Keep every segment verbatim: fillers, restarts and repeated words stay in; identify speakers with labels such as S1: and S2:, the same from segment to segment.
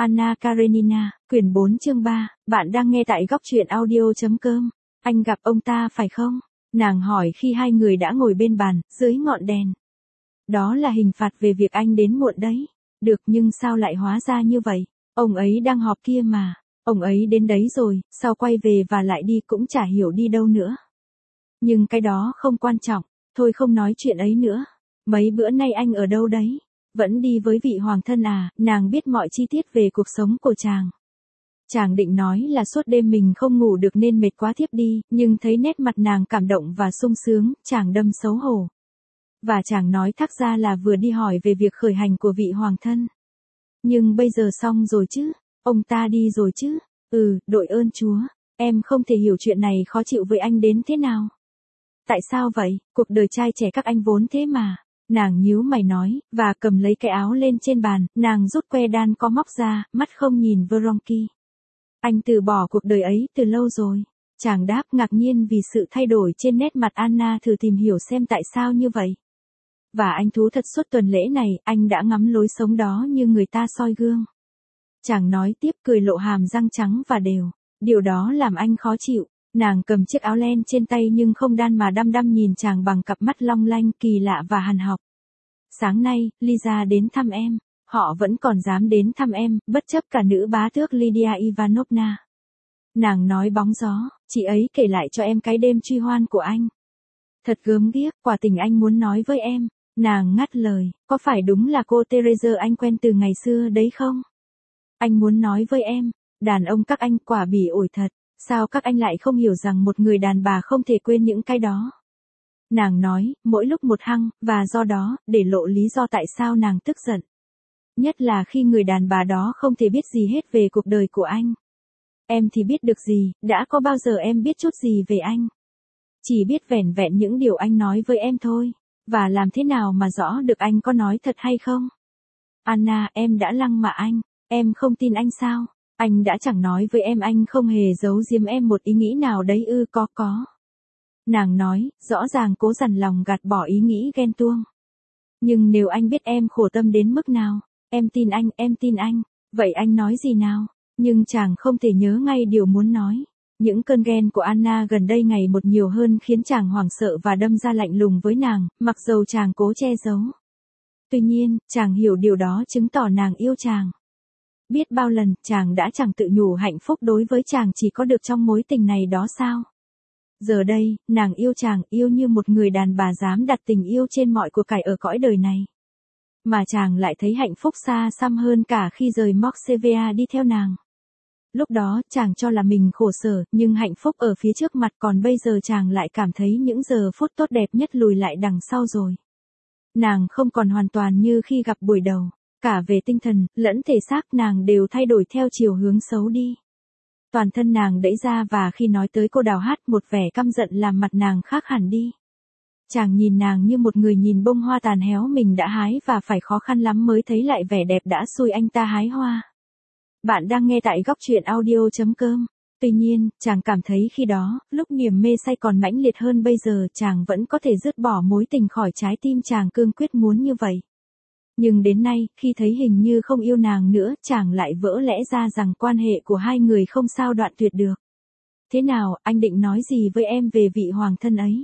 S1: Anna Karenina, quyển bốn chương ba, bạn đang nghe tại góc truyện audio.com. Anh gặp ông ta phải không? Nàng hỏi khi hai người đã ngồi bên bàn, dưới ngọn đèn. Đó là hình phạt về việc anh đến muộn đấy. Được, nhưng sao lại hóa ra như vậy? Ông ấy đang họp kia mà. Ông ấy đến đấy rồi, sao quay về và lại đi cũng chả hiểu đi đâu nữa. Nhưng cái đó không quan trọng, thôi không nói chuyện ấy nữa. Mấy bữa nay anh ở đâu đấy? Vẫn đi với vị hoàng thân à? Nàng biết mọi chi tiết về cuộc sống của chàng. Chàng định nói là suốt đêm mình không ngủ được nên mệt quá thiếp đi, nhưng thấy nét mặt nàng cảm động và sung sướng, chàng đâm xấu hổ. Và chàng nói thắc ra là vừa đi hỏi về việc khởi hành của vị hoàng thân. Nhưng bây giờ xong rồi chứ? Ông ta đi rồi chứ? Ừ, đội ơn Chúa. Em không thể hiểu chuyện này khó chịu với anh đến thế nào. Tại sao vậy? Cuộc đời trai trẻ các anh vốn thế mà. Nàng nhíu mày nói, và cầm lấy cái áo lên trên bàn, nàng rút que đan có móc ra, mắt không nhìn Vronky. Anh từ bỏ cuộc đời ấy từ lâu rồi. Chàng đáp ngạc nhiên vì sự thay đổi trên nét mặt Anna, thử tìm hiểu xem tại sao như vậy. Và anh thú thật suốt tuần lễ này, anh đã ngắm lối sống đó như người ta soi gương. Chàng nói tiếp, cười lộ hàm răng trắng và đều. Điều đó làm anh khó chịu. Nàng cầm chiếc áo len trên tay nhưng không đan mà đăm đăm nhìn chàng bằng cặp mắt long lanh kỳ lạ và hằn học. Sáng nay, Lisa đến thăm em. Họ vẫn còn dám đến thăm em, bất chấp cả nữ bá tước Lydia Ivanovna. Nàng nói bóng gió, chị ấy kể lại cho em cái đêm truy hoan của anh. Thật gớm ghiếc, quả tình anh muốn nói với em. Nàng ngắt lời, có phải đúng là cô Therese anh quen từ ngày xưa đấy không? Anh muốn nói với em, đàn ông các anh quả bỉ ổi thật. Sao các anh lại không hiểu rằng một người đàn bà không thể quên những cái đó? Nàng nói, mỗi lúc một hăng, và do đó, để lộ lý do tại sao nàng tức giận. Nhất là khi người đàn bà đó không thể biết gì hết về cuộc đời của anh. Em thì biết được gì, đã có bao giờ em biết chút gì về anh? Chỉ biết vẻn vẹn những điều anh nói với em thôi. Và làm thế nào mà rõ được anh có nói thật hay không? Anna, em đã lăng mạ anh. Em không tin anh sao? Anh đã chẳng nói với em anh không hề giấu giếm em một ý nghĩ nào đấy ư? Có có. Nàng nói, rõ ràng cố dằn lòng gạt bỏ ý nghĩ ghen tuông. Nhưng nếu anh biết em khổ tâm đến mức nào, em tin anh, em tin anh. Vậy anh nói gì nào? Nhưng chàng không thể nhớ ngay điều muốn nói. Những cơn ghen của Anna gần đây ngày một nhiều hơn khiến chàng hoảng sợ và đâm ra lạnh lùng với nàng, mặc dầu chàng cố che giấu. Tuy nhiên, chàng hiểu điều đó chứng tỏ nàng yêu chàng. Biết bao lần, chàng đã chẳng tự nhủ hạnh phúc đối với chàng chỉ có được trong mối tình này đó sao? Giờ đây, nàng yêu chàng, yêu như một người đàn bà dám đặt tình yêu trên mọi của cải ở cõi đời này. Mà chàng lại thấy hạnh phúc xa xăm hơn cả khi rời Moksevia đi theo nàng. Lúc đó, chàng cho là mình khổ sở, nhưng hạnh phúc ở phía trước mặt, còn bây giờ chàng lại cảm thấy những giờ phút tốt đẹp nhất lùi lại đằng sau rồi. Nàng không còn hoàn toàn như khi gặp buổi đầu. Cả về tinh thần, lẫn thể xác nàng đều thay đổi theo chiều hướng xấu đi. Toàn thân nàng đẫy ra và khi nói tới cô Đào Hát, một vẻ căm giận làm mặt nàng khác hẳn đi. Chàng nhìn nàng như một người nhìn bông hoa tàn héo mình đã hái và phải khó khăn lắm mới thấy lại vẻ đẹp đã xui anh ta hái hoa. Bạn đang nghe tại góc truyện audio.com. Tuy nhiên, chàng cảm thấy khi đó, lúc niềm mê say còn mãnh liệt hơn bây giờ, chàng vẫn có thể dứt bỏ mối tình khỏi trái tim chàng cương quyết muốn như vậy. Nhưng đến nay, khi thấy hình như không yêu nàng nữa, chàng lại vỡ lẽ ra rằng quan hệ của hai người không sao đoạn tuyệt được. Thế nào, anh định nói gì với em về vị hoàng thân ấy?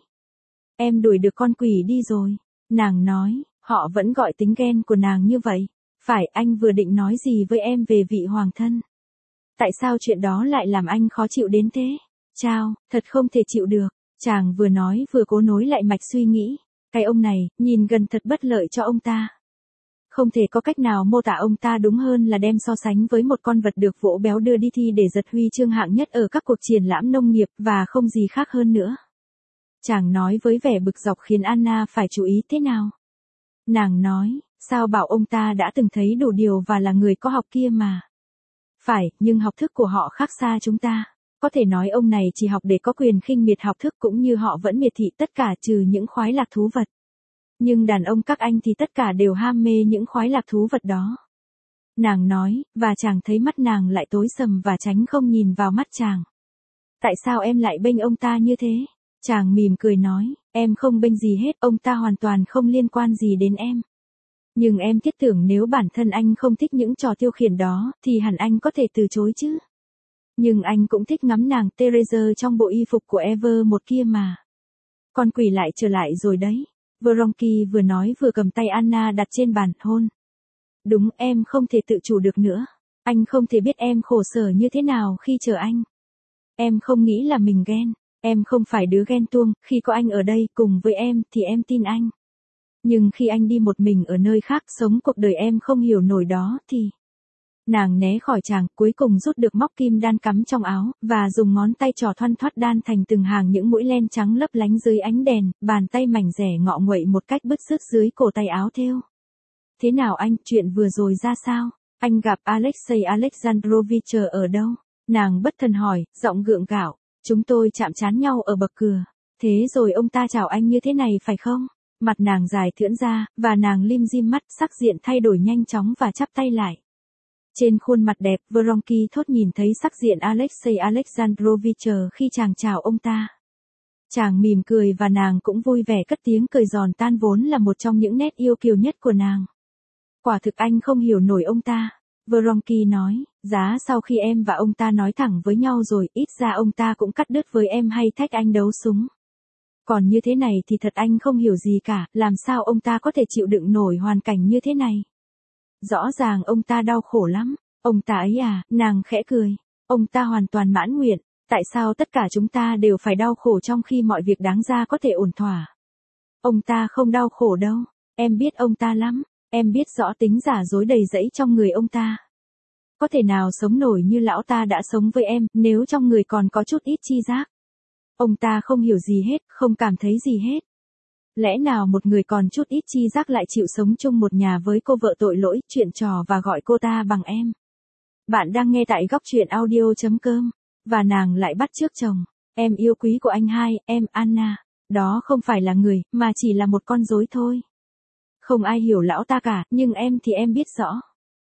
S1: Em đuổi được con quỷ đi rồi. Nàng nói, họ vẫn gọi tính ghen của nàng như vậy. Phải, anh vừa định nói gì với em về vị hoàng thân? Tại sao chuyện đó lại làm anh khó chịu đến thế? Chao, thật không thể chịu được. Chàng vừa nói vừa cố nối lại mạch suy nghĩ. Cái ông này, nhìn gần thật bất lợi cho ông ta. Không thể có cách nào mô tả ông ta đúng hơn là đem so sánh với một con vật được vỗ béo đưa đi thi để giật huy chương hạng nhất ở các cuộc triển lãm nông nghiệp, và không gì khác hơn nữa. Chàng nói với vẻ bực dọc khiến Anna phải chú ý thế nào. Nàng nói, sao bảo ông ta đã từng thấy đủ điều và là người có học kia mà. Phải, nhưng học thức của họ khác xa chúng ta. Có thể nói ông này chỉ học để có quyền khinh miệt học thức, cũng như họ vẫn miệt thị tất cả trừ những khoái lạc thú vật. Nhưng đàn ông các anh thì tất cả đều ham mê những khoái lạc thú vật đó. Nàng nói, và chàng thấy mắt nàng lại tối sầm và tránh không nhìn vào mắt chàng. Tại sao em lại bênh ông ta như thế? Chàng mỉm cười nói, em không bênh gì hết, ông ta hoàn toàn không liên quan gì đến em. Nhưng em thiết tưởng nếu bản thân anh không thích những trò tiêu khiển đó, thì hẳn anh có thể từ chối chứ. Nhưng anh cũng thích ngắm nàng Therese trong bộ y phục của Ever một kia mà. Con quỷ lại trở lại rồi đấy. Vronky vừa nói vừa cầm tay Anna đặt trên bàn, hôn. Đúng, em không thể tự chủ được nữa. Anh không thể biết em khổ sở như thế nào khi chờ anh. Em không nghĩ là mình ghen. Em không phải đứa ghen tuông, khi có anh ở đây cùng với em thì em tin anh. Nhưng khi anh đi một mình ở nơi khác sống cuộc đời em không hiểu nổi đó thì... Nàng né khỏi chàng, cuối cùng rút được móc kim đan cắm trong áo, và dùng ngón tay trỏ thoăn thoắt đan thành từng hàng những mũi len trắng lấp lánh dưới ánh đèn, bàn tay mảnh rẻ ngọ nguậy một cách bứt rứt dưới cổ tay áo thêu. Thế nào anh, chuyện vừa rồi ra sao? Anh gặp Alexei Alexandrovich ở đâu? Nàng bất thần hỏi, giọng gượng gạo. Chúng tôi chạm trán nhau ở bậc cửa. Thế rồi ông ta chào anh như thế này phải không? Mặt nàng dài thưỡn ra, và nàng lim dim mắt, sắc diện thay đổi nhanh chóng và chắp tay lại. Trên khuôn mặt đẹp, Vronky thốt nhìn thấy sắc diện Alexei Alexandrovich khi chàng chào ông ta. Chàng mỉm cười và nàng cũng vui vẻ cất tiếng cười giòn tan vốn là một trong những nét yêu kiều nhất của nàng. Quả thực anh không hiểu nổi ông ta. Vronky nói, giá sau khi em và ông ta nói thẳng với nhau rồi, ít ra ông ta cũng cắt đứt với em hay thách anh đấu súng. Còn như thế này thì thật anh không hiểu gì cả, làm sao ông ta có thể chịu đựng nổi hoàn cảnh như thế này. Rõ ràng ông ta đau khổ lắm. Ông ta ấy à, nàng khẽ cười. Ông ta hoàn toàn mãn nguyện. Tại sao tất cả chúng ta đều phải đau khổ trong khi mọi việc đáng ra có thể ổn thỏa? Ông ta không đau khổ đâu. Em biết ông ta lắm. Em biết rõ tính giả dối đầy rẫy trong người ông ta. Có thể nào sống nổi như lão ta đã sống với em, nếu trong người còn có chút ít chi giác. Ông ta không hiểu gì hết, không cảm thấy gì hết. Lẽ nào một người còn chút ít chi giác lại chịu sống chung một nhà với cô vợ tội lỗi, chuyện trò và gọi cô ta bằng em. Bạn đang nghe tại góc truyện audio chấm com. Và nàng lại bắt chước chồng. Em yêu quý của anh hai, em Anna. Đó không phải là người, mà chỉ là một con rối thôi. Không ai hiểu lão ta cả, nhưng em thì em biết rõ.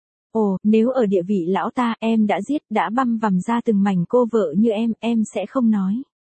S1: Ồ, nếu ở địa vị lão ta, em đã giết, đã băm vằm ra từng mảnh cô vợ như em, em sẽ không nói.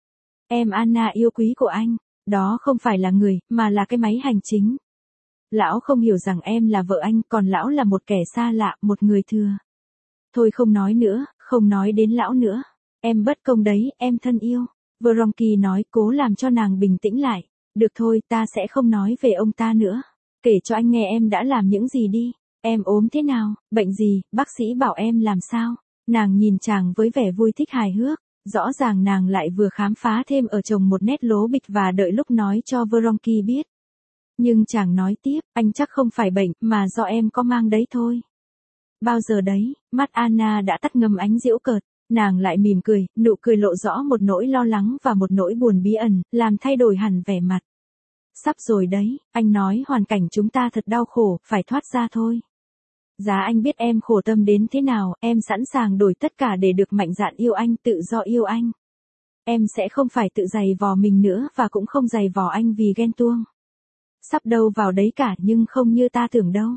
S1: Em Anna yêu quý của anh. Đó không phải là người, mà là cái máy hành chính. Lão không hiểu rằng em là vợ anh, còn lão là một kẻ xa lạ, một người thừa. Thôi không nói nữa, không nói đến lão nữa. Em bất công đấy, em thân yêu. Vronky nói, cố làm cho nàng bình tĩnh lại. Được thôi, ta sẽ không nói về ông ta nữa. Kể cho anh nghe em đã làm những gì đi. Em ốm thế nào, bệnh gì, bác sĩ bảo em làm sao. Nàng nhìn chàng với vẻ vui thích hài hước. Rõ ràng nàng lại vừa khám phá thêm ở chồng một nét lố bịch và đợi lúc nói cho Vronky biết. Nhưng chàng nói tiếp, anh chắc không phải bệnh, mà do em có mang đấy thôi. Bao giờ đấy, mắt Anna đã tắt ngầm ánh giễu cợt, nàng lại mỉm cười, nụ cười lộ rõ một nỗi lo lắng và một nỗi buồn bí ẩn, làm thay đổi hẳn vẻ mặt. Sắp rồi đấy, anh nói hoàn cảnh chúng ta thật đau khổ, phải thoát ra thôi. Giá anh biết em khổ tâm đến thế nào, em sẵn sàng đổi tất cả để được mạnh dạn yêu anh, tự do yêu anh. Em sẽ không phải tự giày vò mình nữa và cũng không giày vò anh vì ghen tuông. Sắp đâu vào đấy cả nhưng không như ta tưởng đâu.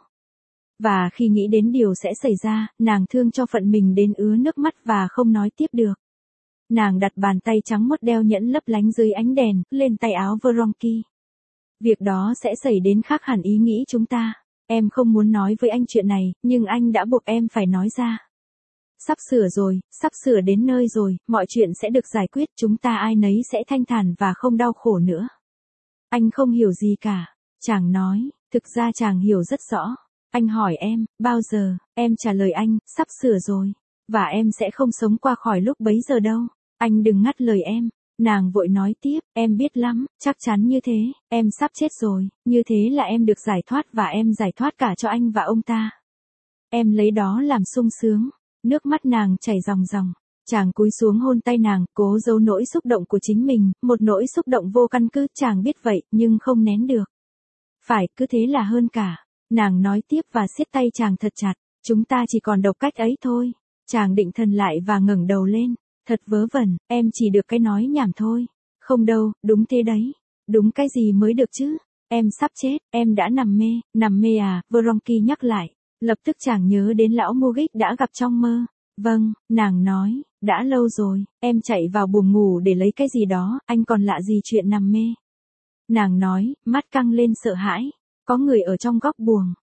S1: Và khi nghĩ đến điều sẽ xảy ra, nàng thương cho phận mình đến ứa nước mắt và không nói tiếp được. Nàng đặt bàn tay trắng muốt đeo nhẫn lấp lánh dưới ánh đèn, lên tay áo Vronky. Việc đó sẽ xảy đến khác hẳn ý nghĩ chúng ta. Em không muốn nói với anh chuyện này, nhưng anh đã buộc em phải nói ra. Sắp sửa rồi, sắp sửa đến nơi rồi, mọi chuyện sẽ được giải quyết, chúng ta ai nấy sẽ thanh thản và không đau khổ nữa. Anh không hiểu gì cả. Chàng nói, thực ra chàng hiểu rất rõ. Anh hỏi em, bao giờ, em trả lời anh, sắp sửa rồi. Và em sẽ không sống qua khỏi lúc bấy giờ đâu. Anh đừng ngắt lời em. Nàng vội nói tiếp, em biết lắm, chắc chắn như thế, em sắp chết rồi, như thế là em được giải thoát và em giải thoát cả cho anh và ông ta. Em lấy đó làm sung sướng. Nước mắt nàng chảy ròng ròng. Chàng cúi xuống hôn tay nàng, cố giấu nỗi xúc động của chính mình, một nỗi xúc động vô căn cứ, chàng biết vậy, nhưng không nén được. Phải, cứ thế là hơn cả. Nàng nói tiếp và siết tay chàng thật chặt, chúng ta chỉ còn độc cách ấy thôi. Chàng định thần lại và ngẩng đầu lên. Thật vớ vẩn, em chỉ được cái nói nhảm thôi. Không đâu, đúng thế đấy. Đúng cái gì mới được chứ? Em sắp chết, em đã nằm mê, nằm mê à, Vronky nhắc lại. Lập tức chàng nhớ đến lão Mugik đã gặp trong mơ. Vâng, nàng nói, đã lâu rồi, em chạy vào buồng ngủ để lấy cái gì đó, anh còn lạ gì chuyện nằm mê. Nàng nói, mắt căng lên sợ hãi. Có người ở trong góc buồng.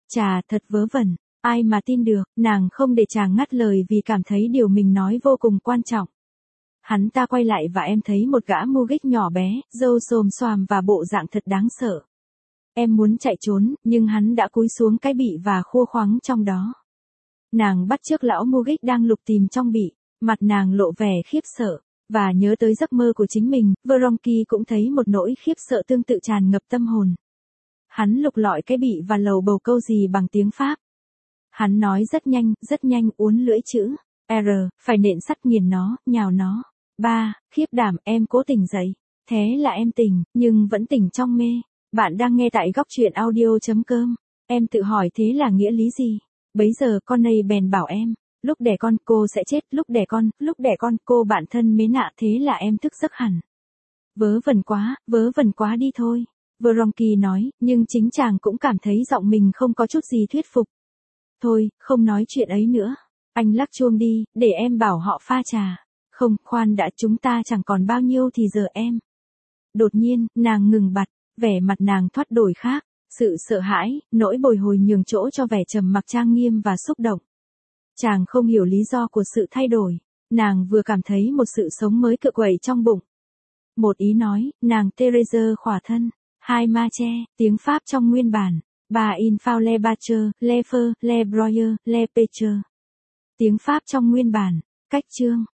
S1: Chà, thật vớ vẩn, ai mà tin được, nàng không để chàng ngắt lời vì cảm thấy điều mình nói vô cùng quan trọng. Hắn ta quay lại và em thấy một gã Mugik nhỏ bé, râu xồm xoàm và bộ dạng thật đáng sợ. Em muốn chạy trốn, nhưng hắn đã cúi xuống cái bị và khua khoắng trong đó. Nàng bắt chước lão Mugik đang lục tìm trong bị, mặt nàng lộ vẻ khiếp sợ, và nhớ tới giấc mơ của chính mình, Vronky cũng thấy một nỗi khiếp sợ tương tự tràn ngập tâm hồn. Hắn lục lọi cái bị và lầu bầu câu gì bằng tiếng Pháp. Hắn nói rất nhanh, rất nhanh uốn lưỡi chữ, R, phải nện sắt nghiền nó, nhào nó. Ba, khiếp đảm, em cố tỉnh dậy. Thế là em tỉnh, nhưng vẫn tỉnh trong mê. Bạn đang nghe tại góc truyện audio chấm com. Em tự hỏi thế là nghĩa lý gì? Bấy giờ con này bèn bảo em, lúc đẻ con cô sẽ chết, lúc đẻ con, lúc đẻ con cô bạn thân mến ạ, thế là em thức giấc hẳn. Vớ vẩn quá, vớ vẩn quá đi thôi. Vronky nói, nhưng chính chàng cũng cảm thấy giọng mình không có chút gì thuyết phục. Thôi, không nói chuyện ấy nữa. Anh lắc chuông đi, để em bảo họ pha trà. Không, khoan đã, chúng ta chẳng còn bao nhiêu thì giờ em. Đột nhiên, nàng ngừng bặt, vẻ mặt nàng thoát đổi khác, sự sợ hãi, nỗi bồi hồi nhường chỗ cho vẻ trầm mặc trang nghiêm và xúc động. Chàng không hiểu lý do của sự thay đổi, nàng vừa cảm thấy một sự sống mới cựa quậy trong bụng. Một ý nói, nàng Therese khỏa thân, hai ma che, tiếng Pháp trong nguyên bản, ba in phao le batcher, le feu, le broyer, le pecher. Tiếng Pháp trong nguyên bản, cách chương.